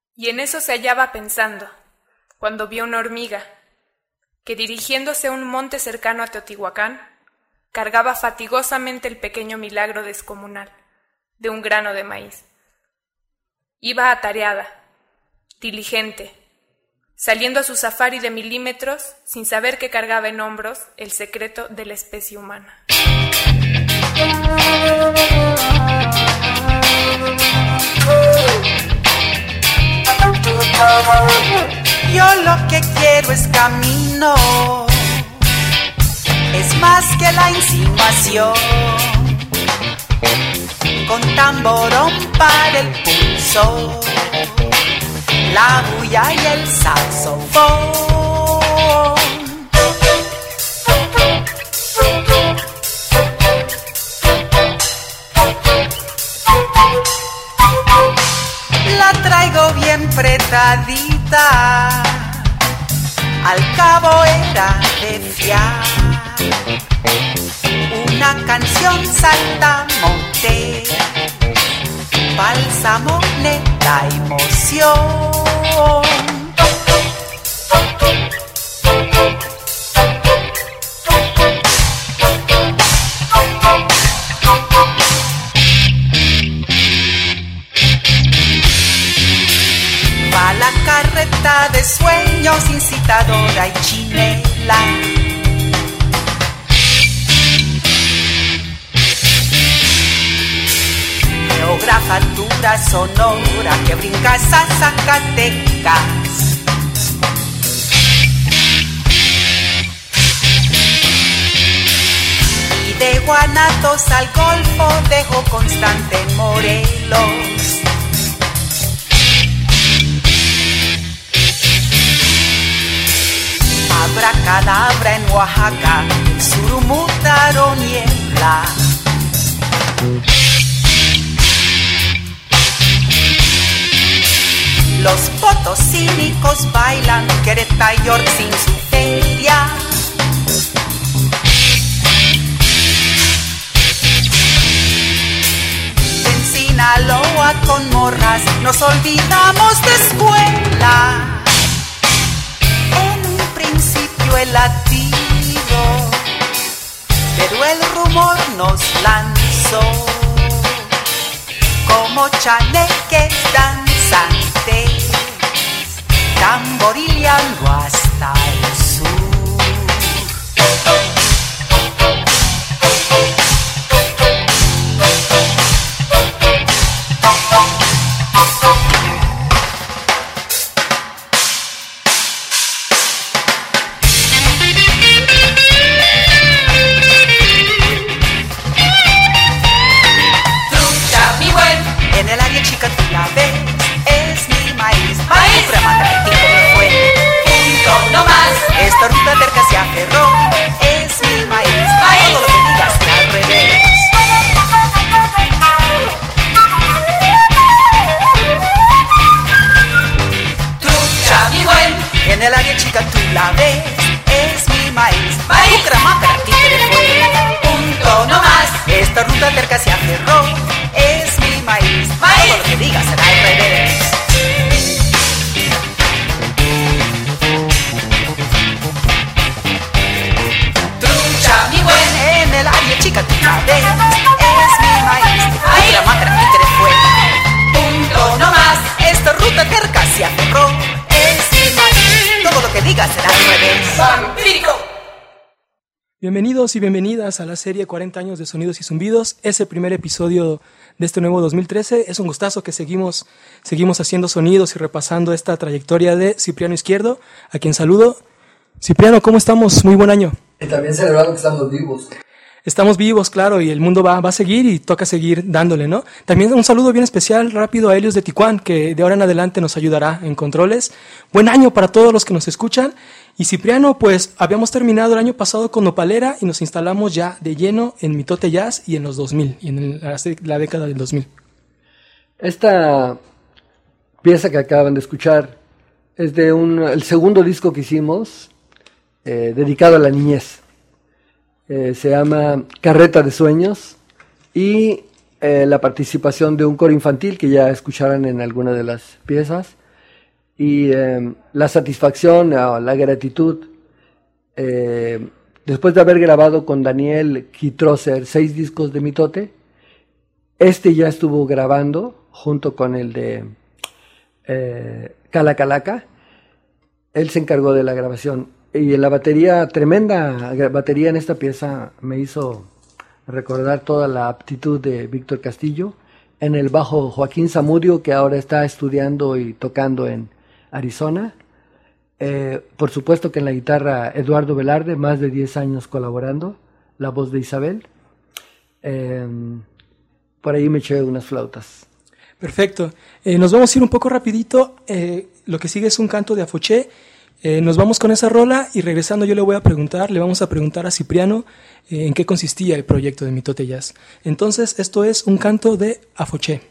Y en eso se hallaba pensando, cuando vio una hormiga, que dirigiéndose a un monte cercano a Teotihuacán, cargaba fatigosamente el pequeño milagro descomunal de un grano de maíz. Iba atareada, diligente, saliendo a su safari de milímetros sin saber que cargaba en hombros el secreto de la especie humana. Yo lo que quiero es camino, es más que la insinuación, con tamborón para el pulso, la bulla y el saxofón. La traigo bien pretadita, al cabo era de fiar. Una canción saltamonte, bálsamo neta emoción. Va la carreta de sueños incitadora y chinela. Geografatura sonora que brinca a Zacatecas. Y de Guanatos al Golfo dejo constante en Morelos. Abracadabra en Oaxaca, surumutaro niebla. Los potosínicos bailan Querétaro y York sin su feria. En Sinaloa con morras nos olvidamos de escuela. El latido, pero el rumor nos lanzó como chaneques danzantes, tamborileando hasta el sur. Esta ruta terca se aferró, es mi maíz, todo lo que digas al revés. Trucha, mi buen, en el área chica tú la ves, es mi maíz, Bucaramanga, aquí te fue, punto no más. Esta ruta terca se aferró, es mi maíz, todo lo que digas será al revés. En el área chica tú la ves, es mi maíz, Bucaramanga, aquí te fue, punto no más. Esta ruta terca se aferró, es mi maíz, todo lo que digas será al revés. ¡Vampírico! Bienvenidos y bienvenidas a la serie 40 años de Sonidos y Zumbidos. Es el primer episodio de este nuevo 2013. Es un gustazo que seguimos haciendo sonidos y repasando esta trayectoria de Cipriano Izquierdo, a quien saludo. Cipriano, ¿cómo estamos? Muy buen año. Y también celebrando que estamos vivos. Estamos vivos, claro, y el mundo va a seguir y toca seguir dándole, ¿no? También un saludo bien especial, rápido, a Helios de Ticuán, que de ahora en adelante nos ayudará en controles. Buen año para todos los que nos escuchan. Y Cipriano, pues habíamos terminado el año pasado con Nopalera y nos instalamos ya de lleno en Mitote Jazz y en los 2000, y en la década del 2000. Esta pieza que acaban de escuchar es de el segundo disco que hicimos, dedicado a la niñez. Se llama Carreta de Sueños, y la participación de un coro infantil que ya escucharán en alguna de las piezas, Y la satisfacción, la gratitud, después de haber grabado con Daniel Kitroser 6 discos de Mitote, ya estuvo grabando junto con el de Cala Calaca. Él se encargó de la grabación. Y en la batería, tremenda batería en esta pieza, me hizo recordar toda la aptitud de Víctor Castillo. En el bajo, Joaquín Zamudio, que ahora está estudiando y tocando en Arizona. Por supuesto que en la guitarra, Eduardo Velarde, más de 10 años colaborando. La voz de Isabel. Por ahí me eché unas flautas. Perfecto. Nos vamos a ir un poco rapidito. Lo que sigue es un canto de Afoché. Nos vamos con esa rola y regresando le vamos a preguntar a Cipriano en qué consistía el proyecto de Mitote Jazz. Entonces, esto es un canto de Afoché.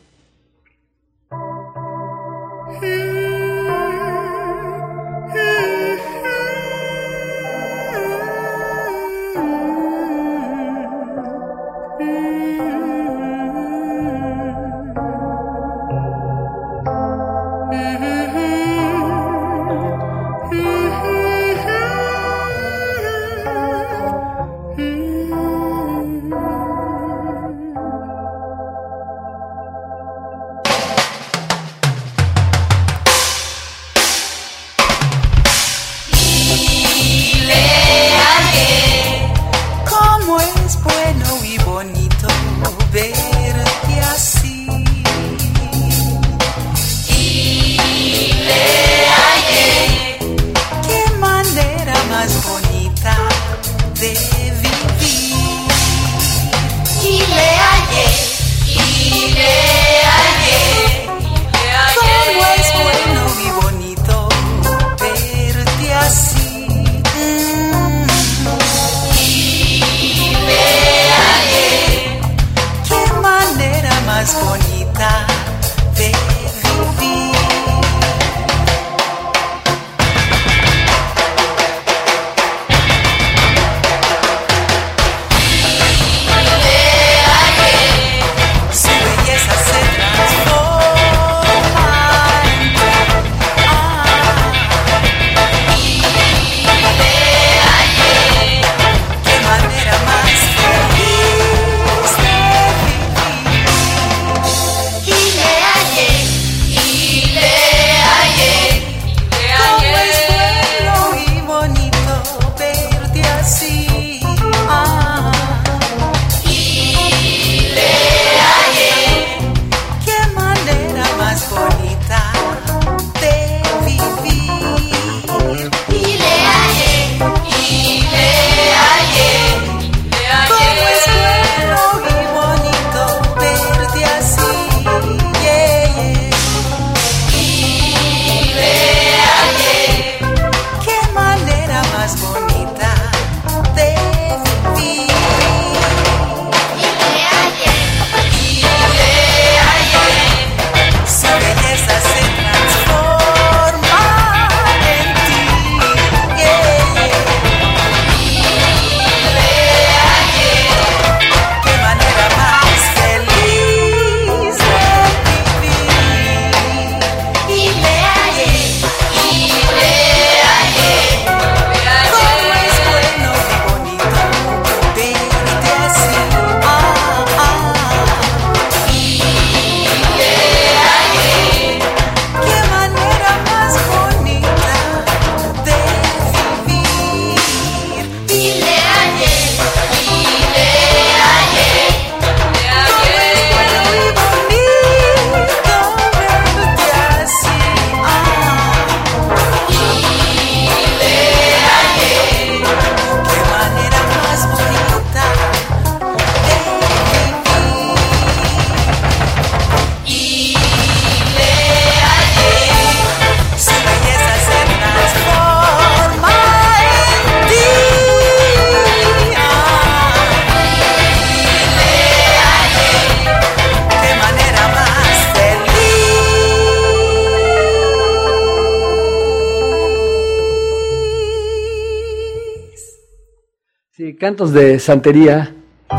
Sí, cantos de santería.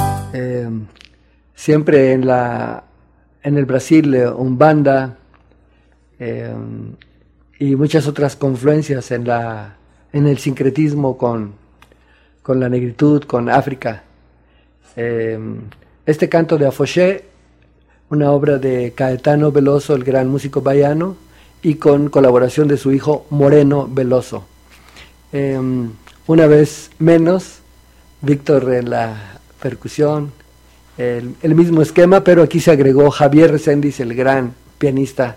Siempre en el Brasil, Umbanda y muchas otras confluencias en el sincretismo con la negritud, con África. Este canto de Afoxé, una obra de Caetano Veloso, el gran músico baiano, y con colaboración de su hijo Moreno Veloso. Una vez menos, Víctor en la percusión, el mismo esquema, pero aquí se agregó Javier Reséndiz, el gran pianista,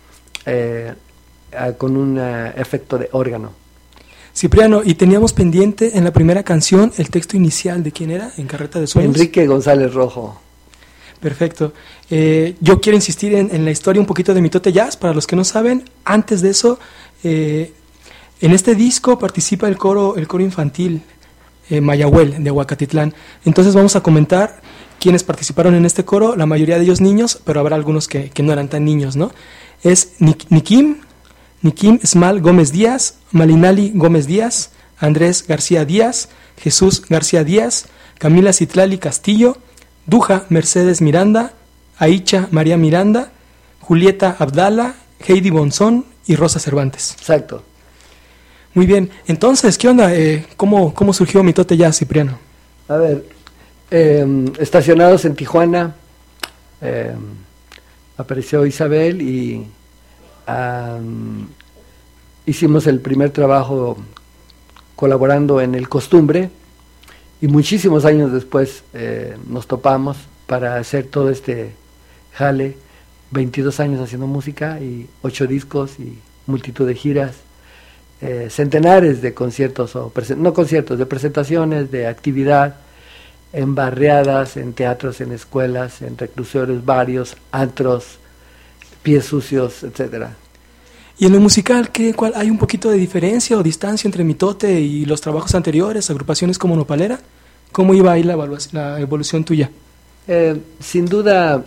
con un efecto de órgano. Cipriano, y teníamos pendiente en la primera canción el texto inicial de quién era en Carreta de Sueños. Enrique González Rojo. Perfecto. Yo quiero insistir en la historia un poquito de Mitote Jazz, para los que no saben. Antes de eso, en este disco participa el coro infantil Mayahuel de Huacatitlán. Entonces vamos a comentar quiénes participaron en este coro, la mayoría de ellos niños, pero habrá algunos que no eran tan niños, ¿no? Es Nikim Esmal Gómez Díaz, Malinali Gómez Díaz, Andrés García Díaz, Jesús García Díaz, Camila Citlali Castillo, Duja Mercedes Miranda, Aicha María Miranda, Julieta Abdala, Heidi Bonzón y Rosa Cervantes. Exacto. Muy bien, entonces, ¿qué onda? ¿Cómo surgió Mitote Jazz, Cipriano? A ver, estacionados en Tijuana, apareció Isabel y hicimos el primer trabajo colaborando en El Costumbre, y muchísimos años después nos topamos para hacer todo este jale, 22 años haciendo música y 8 discos y multitud de giras, centenares de conciertos, no conciertos, de presentaciones, de actividad, en barriadas, en teatros, en escuelas, en reclusorios varios, antros, pies sucios, etcétera. Y en lo musical, ¿cuál hay un poquito de diferencia o distancia entre Mitote y los trabajos anteriores, agrupaciones como Nopalera? ¿Cómo iba ahí la evolución tuya? Sin duda,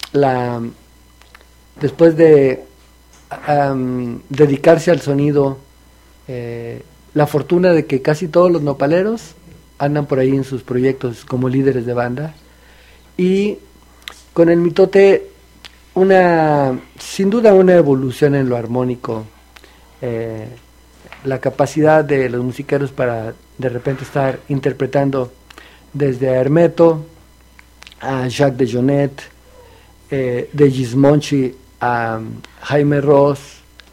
después de dedicarse al sonido, la fortuna de que casi todos los nopaleros andan por ahí en sus proyectos como líderes de banda, y con el Mitote sin duda una evolución en lo armónico, la capacidad de los musiqueros para de repente estar interpretando desde a Hermeto, a Jacques de Jonet, de Gismonchi a Jaime Ross,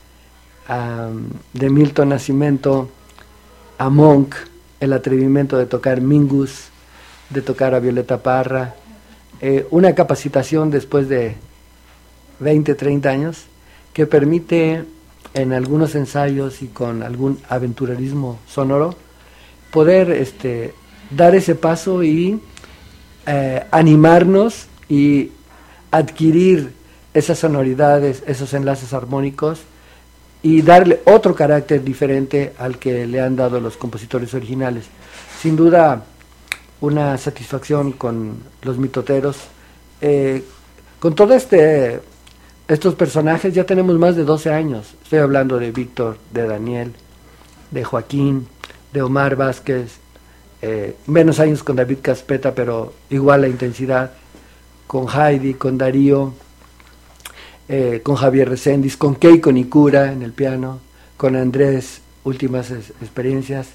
de Milton Nascimento a Monk, el atrevimiento de tocar Mingus, de tocar a Violeta Parra, una capacitación después de 20, 30 años, que permite en algunos ensayos y con algún aventurerismo sonoro poder dar ese paso y animarnos y adquirir esas sonoridades, esos enlaces armónicos, y darle otro carácter diferente al que le han dado los compositores originales. Sin duda, una satisfacción con los mitoteros. Con todo estos personajes ya tenemos más de 12 años. Estoy hablando de Víctor, de Daniel, de Joaquín, de Omar Vázquez, menos años con David Caspeta, pero igual la intensidad, con Heidi, con Darío, con Javier Reséndiz, con Keiko Nikura en el piano, con Andrés, últimas experiencias.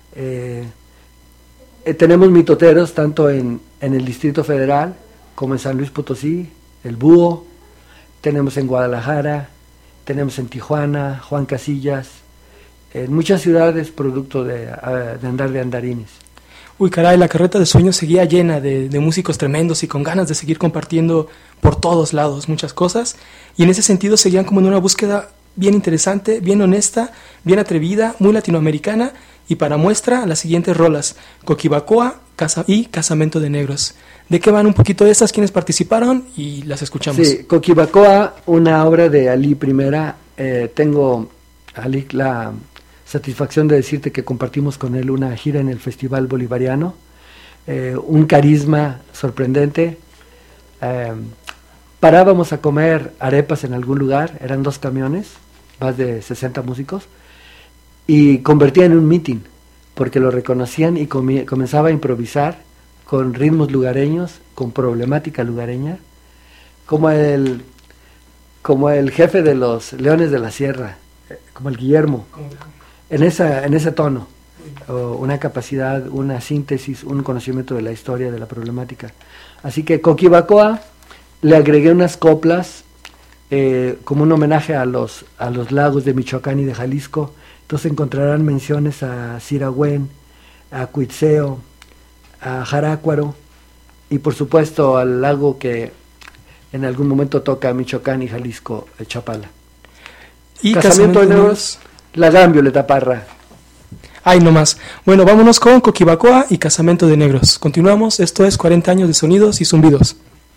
Tenemos mitoteros tanto en el Distrito Federal como en San Luis Potosí, el Búho, tenemos en Guadalajara, tenemos en Tijuana, Juan Casillas, en muchas ciudades, producto de andar de andarines. Uy, caray, la Carreta de Sueños seguía llena de músicos tremendos y con ganas de seguir compartiendo por todos lados muchas cosas, y en ese sentido seguían como en una búsqueda bien interesante, bien honesta, bien atrevida, muy latinoamericana, y para muestra las siguientes rolas: Coquibacoa y Casamento de Negros. ¿De qué van un poquito estas? ¿Quiénes participaron? Y las escuchamos. Sí, Coquibacoa, una obra de Ali Primera. Tengo, Ali, la satisfacción de decirte que compartimos con él una gira en el Festival Bolivariano, un carisma sorprendente. Parábamos a comer arepas en algún lugar, eran 2 camiones, más de 60 músicos, y convertía en un meeting, porque lo reconocían y comenzaba a improvisar con ritmos lugareños, con problemática lugareña, como el jefe de los Leones de la Sierra, como el Guillermo, en ese tono, una capacidad, una síntesis, un conocimiento de la historia, de la problemática. Así que Coquibacoa le agregué unas coplas como un homenaje a los lagos de Michoacán y de Jalisco. Entonces encontrarán menciones a Siragüen, a Cuitzeo, a Jarácuaro y por supuesto al lago que en algún momento toca Michoacán y Jalisco, Chapala. Y Casamiento de Negros, La Gran Violeta Parra. Ay, no más. Bueno, vámonos con Coquibacoa y Casamento de Negros. Continuamos, esto es 40 años de sonidos y zumbidos.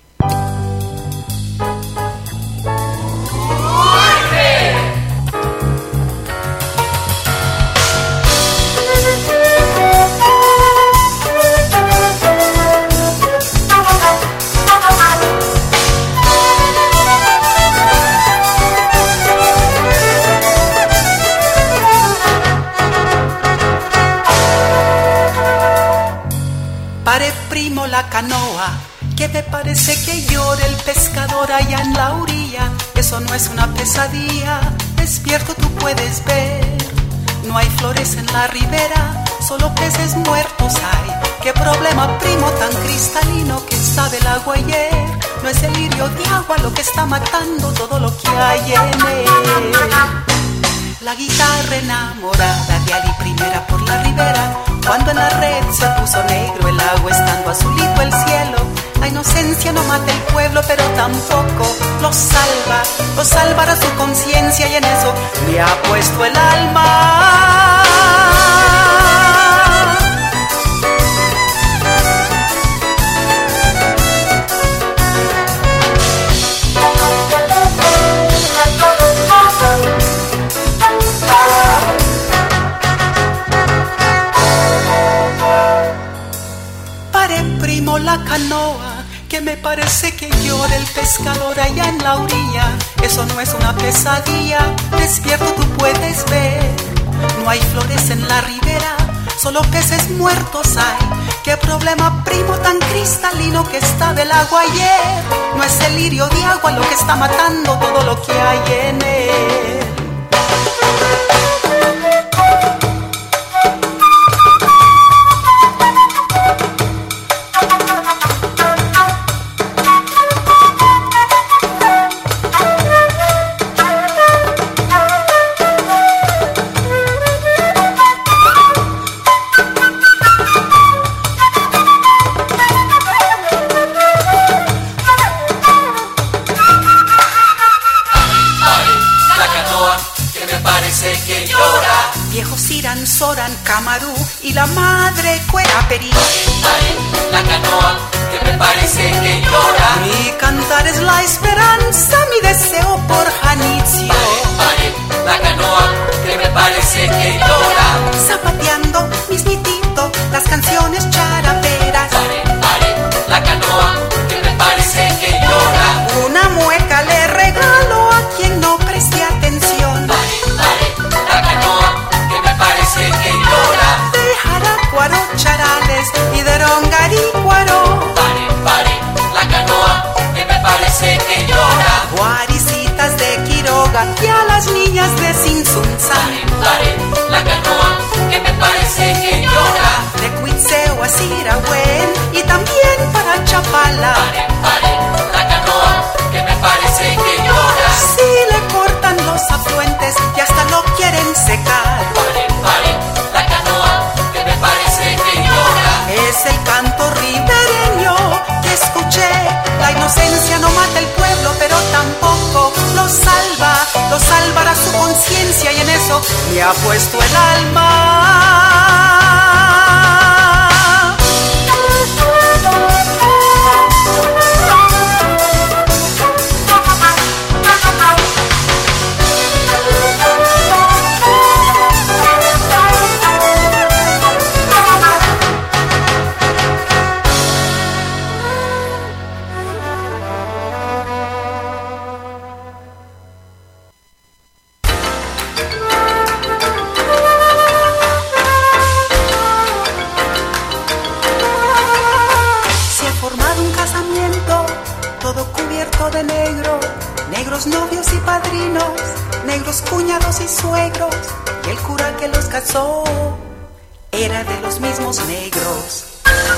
Pare primo la canoa, que me parece que llora el pescador allá en la orilla. Eso no es una pesadilla, despierto tú puedes ver. No hay flores en la ribera, solo peces muertos hay. Qué problema primo tan cristalino que sabe el agua ayer. No es el lirio de agua lo que está matando todo lo que hay en él. La guitarra enamorada de Ali primera por la ribera, cuando en la red se puso negro el agua estando azulito el cielo. La inocencia no mata el pueblo pero tampoco lo salva, lo salvará su conciencia y en eso le ha puesto el alma. La canoa, que me parece que llora el pescador allá en la orilla. Eso no es una pesadilla, despierto tú puedes ver. No hay flores en la ribera, solo peces muertos hay. Qué problema primo tan cristalino que está del agua ayer. No es el lirio de agua lo que está matando todo lo que hay en él. Soran, Camarú y la madre Cuera Perí. La canoa que me parece que llora. Mi cantar es la esperanza, mi deseo por Janitzio. La canoa que me parece que llora. Zapateando mismitito las canciones charaperas. La canoa que me parece que llora. Una mueca le regalo a quien no preste atención. La canoa que me parece que llora. De Jarácuaro, Charales y de Rongarícuaro. La canoa que me parece que llora. Guaricitas de Quiroga y a las niñas de Sinsunza. La canoa que me parece que llora. De Cuitzeo a Siragüen y también para Chapala. La canoa que me parece que llora. Si le cortan los afluentes y hasta lo quieren secar. La canoa que me parece que llora. Es el canto ribereño que escuché. La inocencia no mata el pueblo pero tampoco lo salva. Lo salvará su conciencia y en eso le ha puesto el alma. negros novios y padrinos, negros cuñados y suegros, y el cura que los casó era de los mismos negros.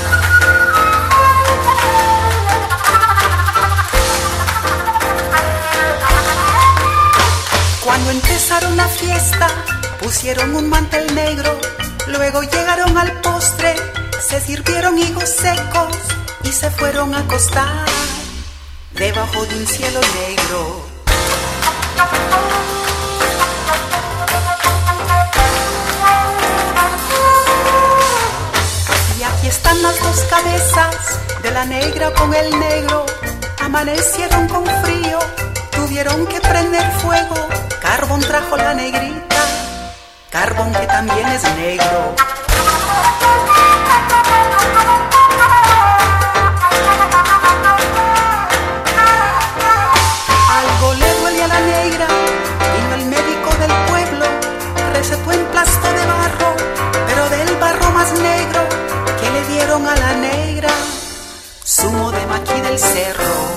Cuando empezaron la fiesta, pusieron un mantel negro, luego llegaron al postre, se sirvieron higos secos y se fueron a acostar debajo de un cielo negro. Y aquí están las dos cabezas de la negra con el negro, amanecieron con frío, tuvieron que prender fuego, carbón trajo la negrita, carbón que también es negro. Algo le duele a la negra, vino el médico del pueblo, recetó emplasto de barro, pero del barro más negro que le dieron a la negra, zumo de maquí del cerro.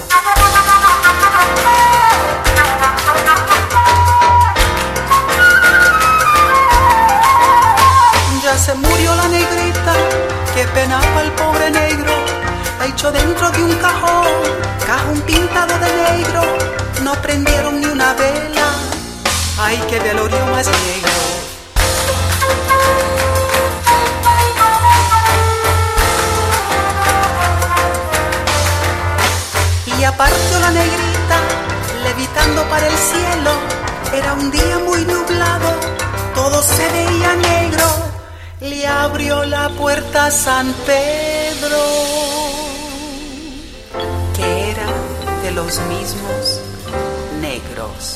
Ya se murió la negrita, qué pena para el pobre negro, la echó dentro de un cajón pintado de negro, no prendieron ni una vela, ay qué velorio más negro. Y apareció la negrita, levitando para el cielo, era un día muy nublado, todo se veía negro, le abrió la puerta a San Pedro, que era de los mismos negros.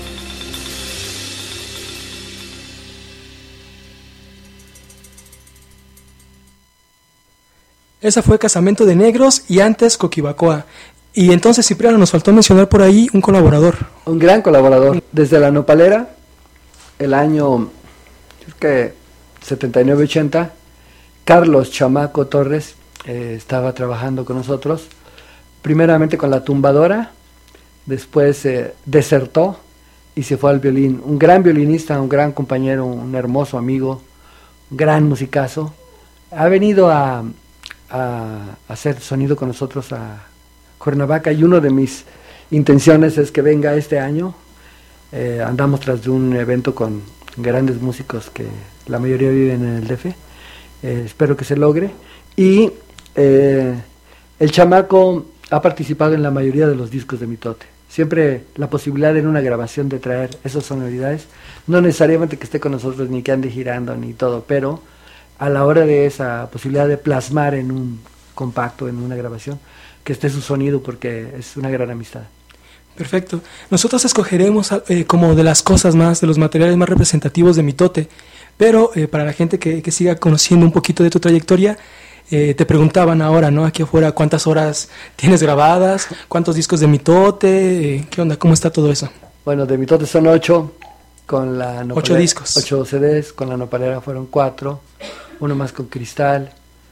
Esa fue Casamento de Negros y antes Coquibacoa. Y entonces, Cipriano, nos faltó mencionar por ahí un colaborador. Un gran colaborador. Desde la Nopalera, el año, creo que 79-80, Carlos Chamaco Torres estaba trabajando con nosotros, primeramente con la tumbadora, después desertó y se fue al violín. Un gran violinista, un gran compañero, un hermoso amigo, un gran musicazo. Ha venido a hacer sonido con nosotros a Cuernavaca y una de mis intenciones es que venga este año. Andamos tras de un evento con grandes músicos que la mayoría viven en el DF. Espero que se logre. Y el chamaco ha participado en la mayoría de los discos de Mitote. Siempre la posibilidad en una grabación de traer esas sonoridades, no necesariamente que esté con nosotros ni que ande girando ni todo, pero a la hora de esa posibilidad de plasmar en un compacto, en una grabación, que esté su sonido, porque es una gran amistad. Perfecto. Nosotros escogeremos como de las cosas más, de los materiales más representativos de Mitote, pero para la gente que siga conociendo un poquito de tu trayectoria, te preguntaban ahora, ¿no? Aquí afuera, ¿cuántas horas tienes grabadas? ¿Cuántos discos de Mitote? ¿Qué onda? ¿Cómo está todo eso? Bueno, de Mitote son 8, con la Nopalera, 8 discos. 8 CDs, con la Nopalera fueron 4, uno más con Cristal.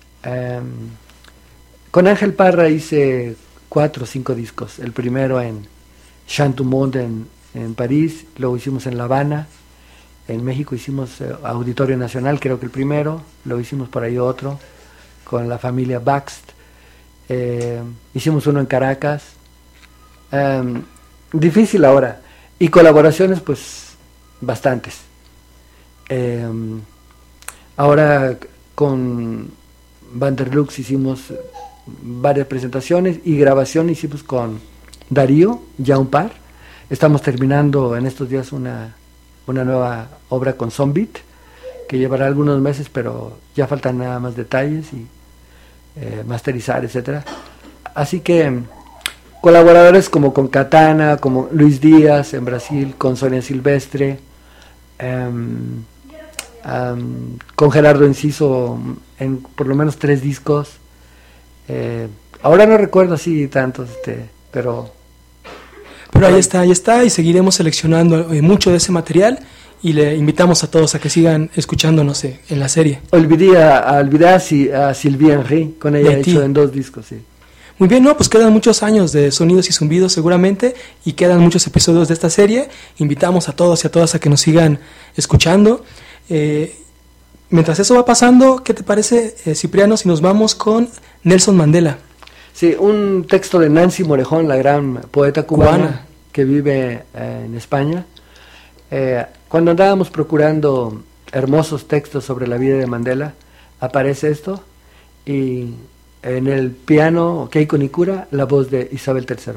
Con Ángel Parra hice 4 o 5 discos. El primero en Chantumont en París, luego hicimos en La Habana, en México hicimos Auditorio Nacional, creo que el primero, luego hicimos por ahí otro, con la familia Baxt, hicimos uno en Caracas, difícil ahora, y colaboraciones pues bastantes. Ahora con Vanderlux hicimos varias presentaciones y grabación hicimos con Darío, ya un par. Estamos terminando en estos días una nueva obra con Zombit, que llevará algunos meses, pero ya faltan nada más detalles y masterizar, etcétera. Así que colaboradores como con Katana, como Luis Díaz en Brasil, con Sonia Silvestre, con Gerardo Enciso en por lo menos 3 discos. Ahora no recuerdo así tantos, pero ahí está, y seguiremos seleccionando mucho de ese material, y le invitamos a todos a que sigan escuchándonos en la serie. Olvidé a Sylvie Henry, con ella he hecho en 2 discos, sí. Muy bien, no, pues quedan muchos años de Sonidos y Zumbidos seguramente, y quedan muchos episodios de esta serie. Invitamos a todos y a todas a que nos sigan escuchando. Mientras eso va pasando, ¿qué te parece, Cipriano, si nos vamos con Nelson Mandela? Sí, un texto de Nancy Morejón, la gran poeta cubana que vive en España. Cuando andábamos procurando hermosos textos sobre la vida de Mandela, aparece esto, y en el piano Keiko Nikura, la voz de Isabel III.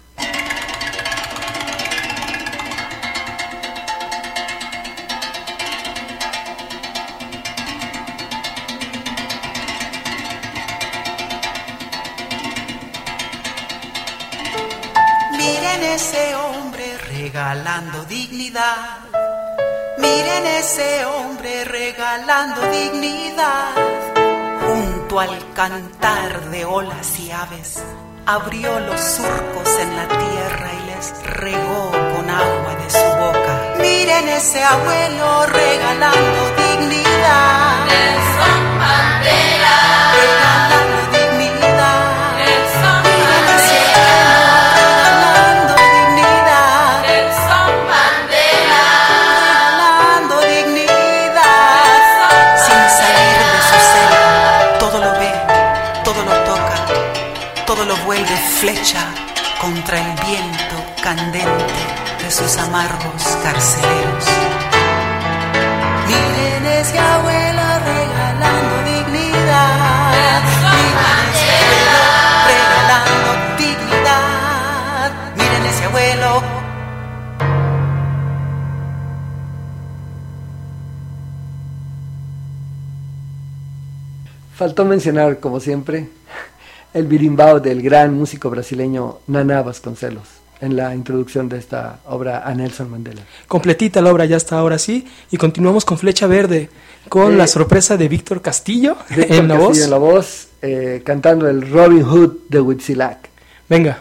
Miren ese hombre regalando dignidad. Miren ese hombre regalando dignidad. Junto al cantar de olas y aves, abrió los surcos en la tierra y les regó con agua de su boca. Miren ese abuelo regalando dignidad. Nelson Mandela. Regalando dignidad. Nelson Miren ese Mandela. abuelo regalando dignidad. Nelson Mandela. Regalando dignidad. Sin salir de su celda, todo lo ve, todo lo toca, todo lo vuelve flecha contra el viento candente de sus amargos carceleros. Miren ese abuelo regalando dignidad. Miren ese abuelo regalando dignidad. Miren ese abuelo. Faltó mencionar, como siempre, el birimbao del gran músico brasileño Naná Vasconcelos en la introducción de esta obra a Nelson Mandela. Completita la obra ya está ahora sí, y continuamos con Flecha Verde, con la sorpresa de Víctor Castillo Víctor en la Castillo voz. en la voz, cantando el Robin Hood de Huitzilac. Venga.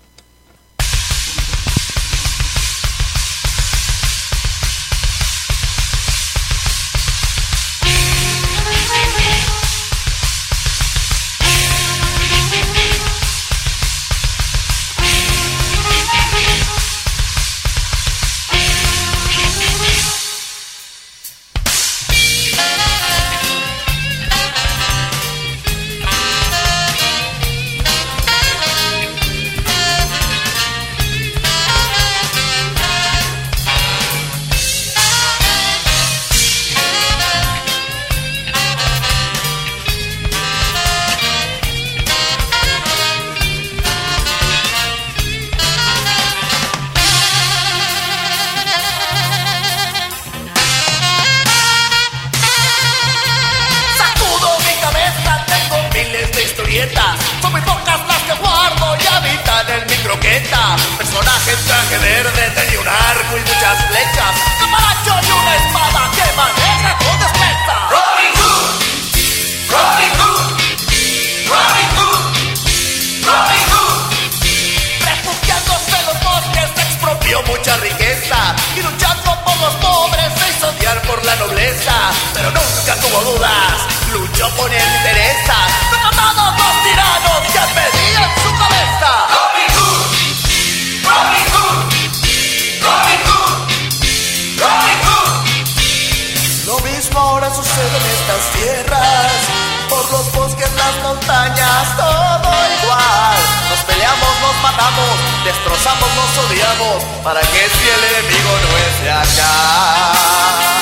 Son muy pocas las que guardo y habitan en mi croqueta. Personaje en traje verde, tenía un arco y muchas flechas, camaracho y una espada que maneja con destreza. Robin Hood, Robin Hood, Robin Hood, Robin Hood. Refugiándose en los bosques expropió mucha riqueza y luchando por los pobres se hizo odiar por la nobleza. Pero nunca tuvo dudas, luchó con entereza contra todos los tiranos que pedían su cabeza. Robin Hood, Robin Hood, Robin Hood, Robin Hood. Lo mismo ahora sucede en estas tierras, por los bosques, las montañas, todo igual. Nos peleamos, nos matamos, destrozamos, nos odiamos, ¿para qué si el enemigo no es de acá?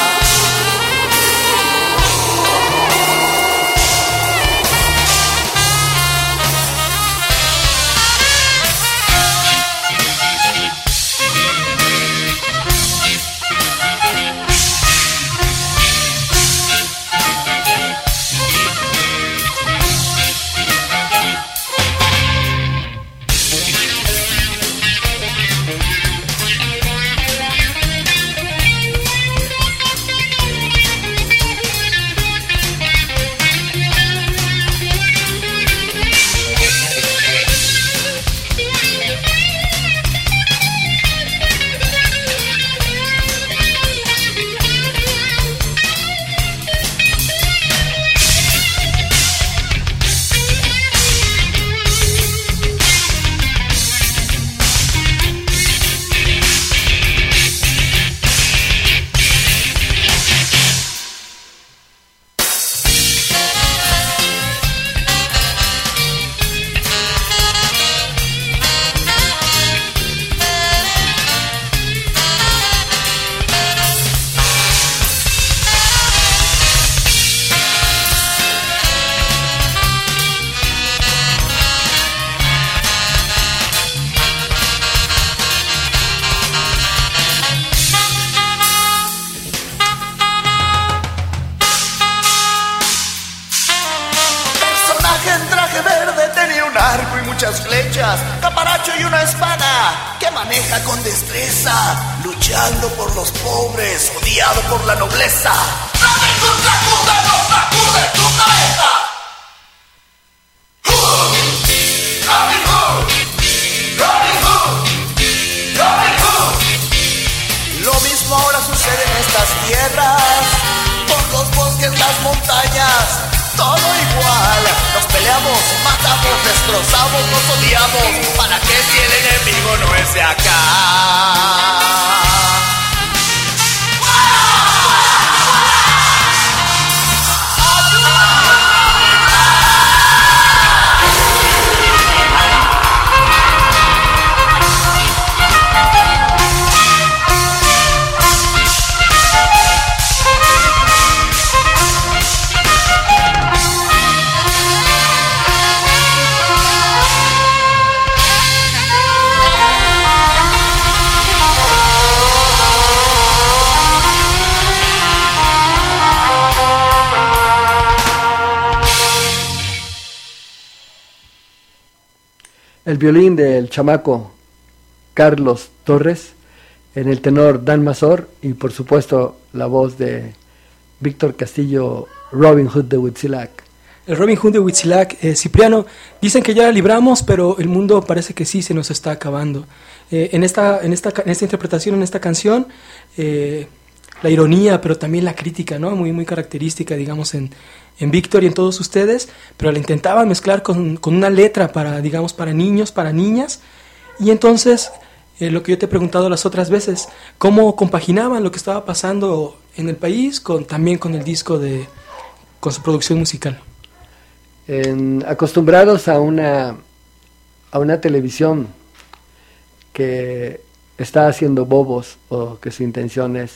muchas flechas, caparacho y una espada que maneja con destreza, luchando por los pobres, odiado por la nobleza. ¡Robin Hood sacude los sacude tu cabeza! ¡Robin Hood! ¡Robin Hood! ¡Robin Hood! Lo mismo ahora sucede en estas tierras, por los bosques, las montañas, todo igual. Nos peleamos, matamos, destrozamos, nos odiamos. ¿Para qué si el enemigo no es de acá? El violín del chamaco Carlos Torres, en el tenor Dan Mazor y por supuesto la voz de Víctor Castillo, Robin Hood de Huitzilac. El Robin Hood de Huitzilac, Cipriano, dicen que ya la libramos, pero el mundo parece que sí se nos está acabando. En esta interpretación, en esta canción, la ironía, pero también la crítica, ¿no? Muy característica, digamos, en Víctor y en todos ustedes, pero la intentaban mezclar con una letra para niños, para niñas, y entonces, lo que yo te he preguntado las otras veces, ¿cómo compaginaban lo que estaba pasando en el país también con el disco con su producción musical? Acostumbrados a una televisión que está haciendo bobos o que su intención es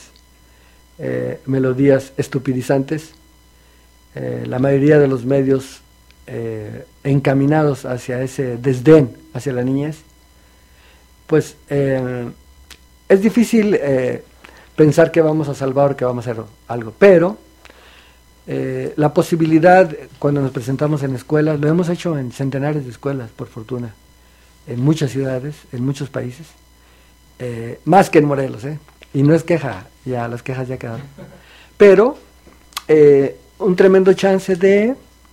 melodías estupidizantes, la mayoría de los medios encaminados hacia ese desdén hacia la niñez, pues es difícil pensar que vamos a salvar o que vamos a hacer algo, pero la posibilidad, cuando nos presentamos en escuelas, lo hemos hecho en centenares de escuelas, por fortuna, en muchas ciudades, en muchos países, más que en Morelos, y no es queja, ya las quejas ya quedaron, pero un tremendo chance de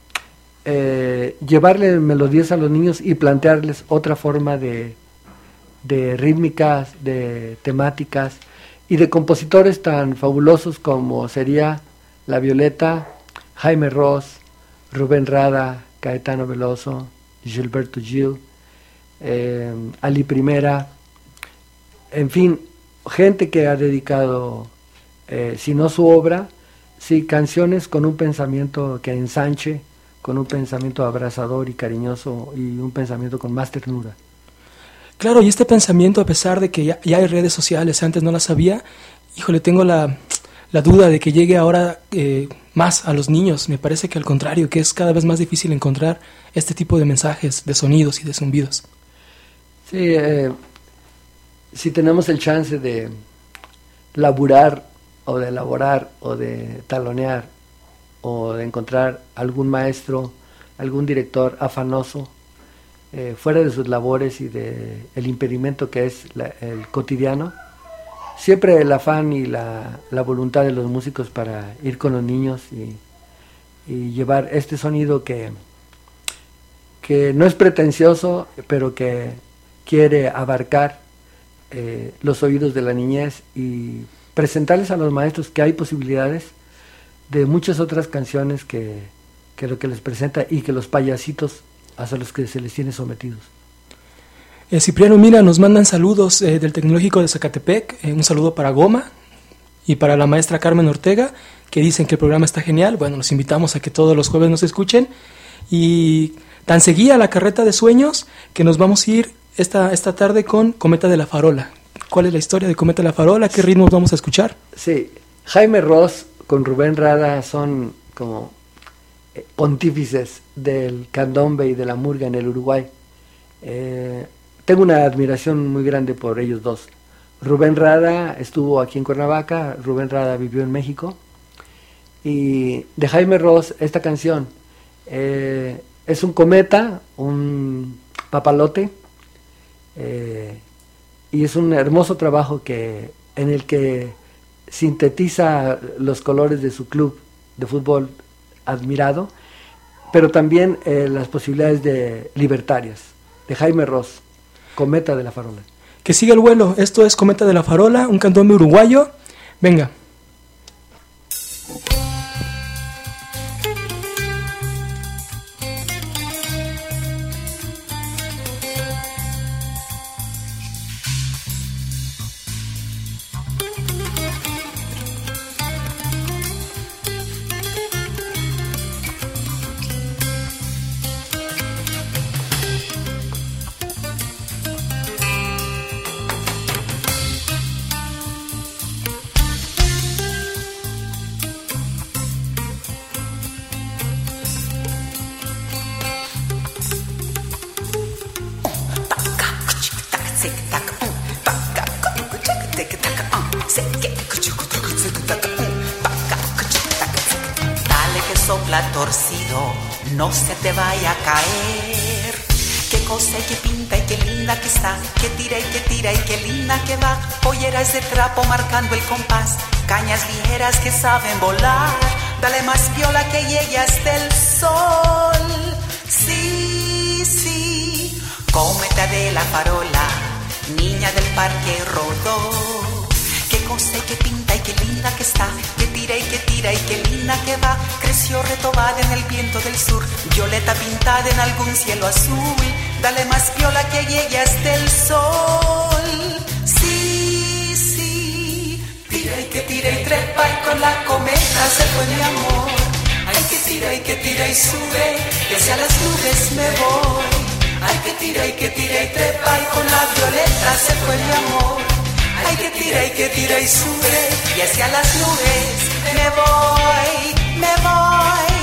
llevarle melodías a los niños y plantearles otra forma de rítmicas, de temáticas y de compositores tan fabulosos como sería La Violeta, Jaime Ross, Rubén Rada, Caetano Veloso, Gilberto Gil, Ali Primera, en fin, gente que ha dedicado, si no su obra, sí canciones con un pensamiento que ensanche, con un pensamiento abrazador y cariñoso y un pensamiento con más ternura. Claro, y este pensamiento, a pesar de que ya hay redes sociales, antes no las había, híjole, tengo la duda de que llegue ahora más a los niños. Me parece que al contrario, que es cada vez más difícil encontrar este tipo de mensajes, de sonidos y de zumbidos. Sí, si tenemos el chance de laburar o de elaborar o de talonear o de encontrar algún maestro, algún director afanoso, fuera de sus labores y de el impedimento que es el cotidiano, siempre el afán y la voluntad de los músicos para ir con los niños y llevar este sonido que no es pretencioso, pero que quiere abarcar los oídos de la niñez y presentarles a los maestros que hay posibilidades de muchas otras canciones que lo que les presenta y que los payasitos hacia los que se les tiene sometidos. Cipriano, mira, nos mandan saludos del Tecnológico de Zacatepec, un saludo para Goma y para la maestra Carmen Ortega, que dicen que el programa está genial. Bueno, los invitamos a que todos los jueves nos escuchen, y tan seguía la carreta de sueños que nos vamos a ir esta tarde con Cometa de la Farola. ¿Cuál es la historia de Cometa de la Farola? ¿Qué ritmos vamos a escuchar? Sí, Jaime Ross con Rubén Rada son como pontífices del candombe y de la murga en el Uruguay. Tengo una admiración muy grande por ellos dos. Rubén Rada estuvo aquí en Cuernavaca, Rubén Rada vivió en México, y de Jaime Ross esta canción es un cometa, un Papalote. Y es un hermoso trabajo en el que sintetiza los colores de su club de fútbol admirado, pero también las posibilidades libertarias de Jaime Ross, Cometa de la Farola. Que siga el vuelo. Esto es Cometa de la Farola, un candombe uruguayo. Venga. Dale que sopla torcido, no se te vaya a caer. Qué cosa y qué pinta y qué linda que está, que tira y qué linda que va. Polleras de trapo marcando el compás, cañas ligeras que saben volar. Dale más viola que llegue hasta el sol. Sí, sí, Cometa de la Farola, niña del Parque Rodó. Qué cosa y qué pinta y qué linda que está, que tira y qué linda que va. Creció retobada en el viento del sur, violeta pintada en algún cielo azul. Dale más viola que llegue hasta el sol. Sí, sí, tira y trepa y con la cometa se fue mi amor. Ay, que tira y sube, y hacia las nubes me voy. Ay, que tira y trepa y con la violeta se fue mi amor. Ay, que tira y sube, y hacia las nubes me voy, me voy.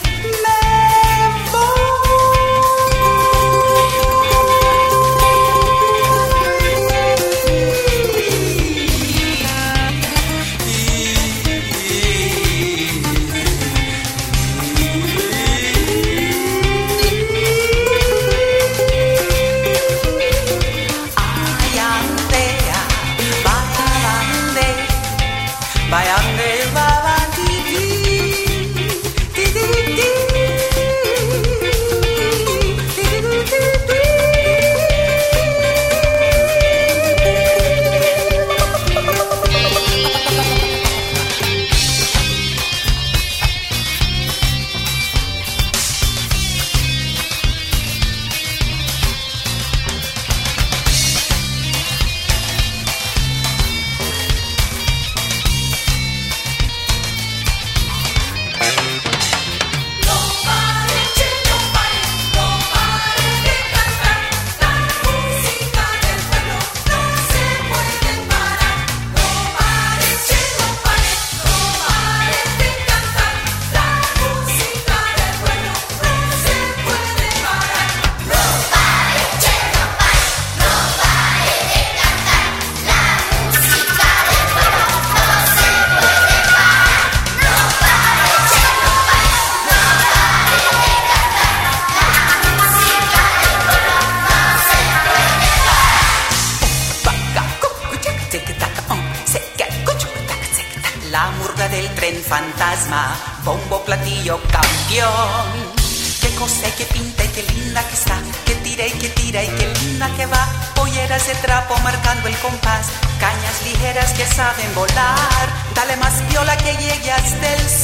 Fantasma, bombo, platillo, campeón. Qué cosa y qué pinta y qué linda que está, que tira y qué linda que va. Polleras de trapo marcando el compás, cañas ligeras que saben volar. Dale más viola que llegue hasta el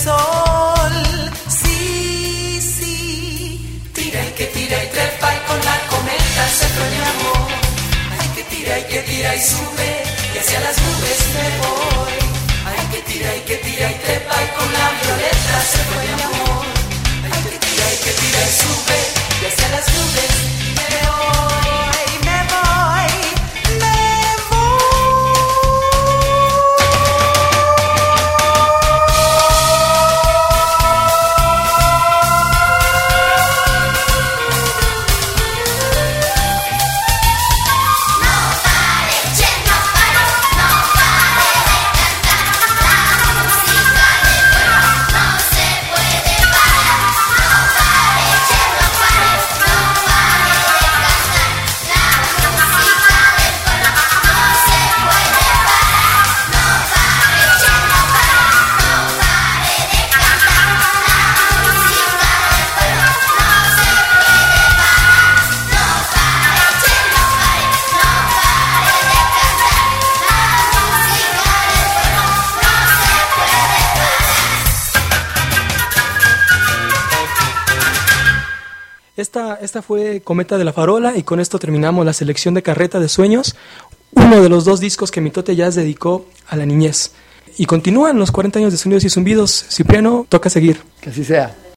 sol. Sí, sí, tira y trepa y con la cometa se fue mi amor. Ay, que tira y sube, y hacia las nubes me voy. Ay, que tira y trepa y con la violeta se fue mi amor. Ay, que tira y sube, y hacia las nubes me voy, me voy, me voy. No pare, che, no pare, no pare de Esta fue Cometa de la Farola y con esto terminamos la selección de Carreta de Sueños, uno de los 2 discos que Mitote Jazz dedicó a la niñez. Y continúan los 40 años de Sonidos y Zumbidos. Cipriano, toca seguir. Que así sea.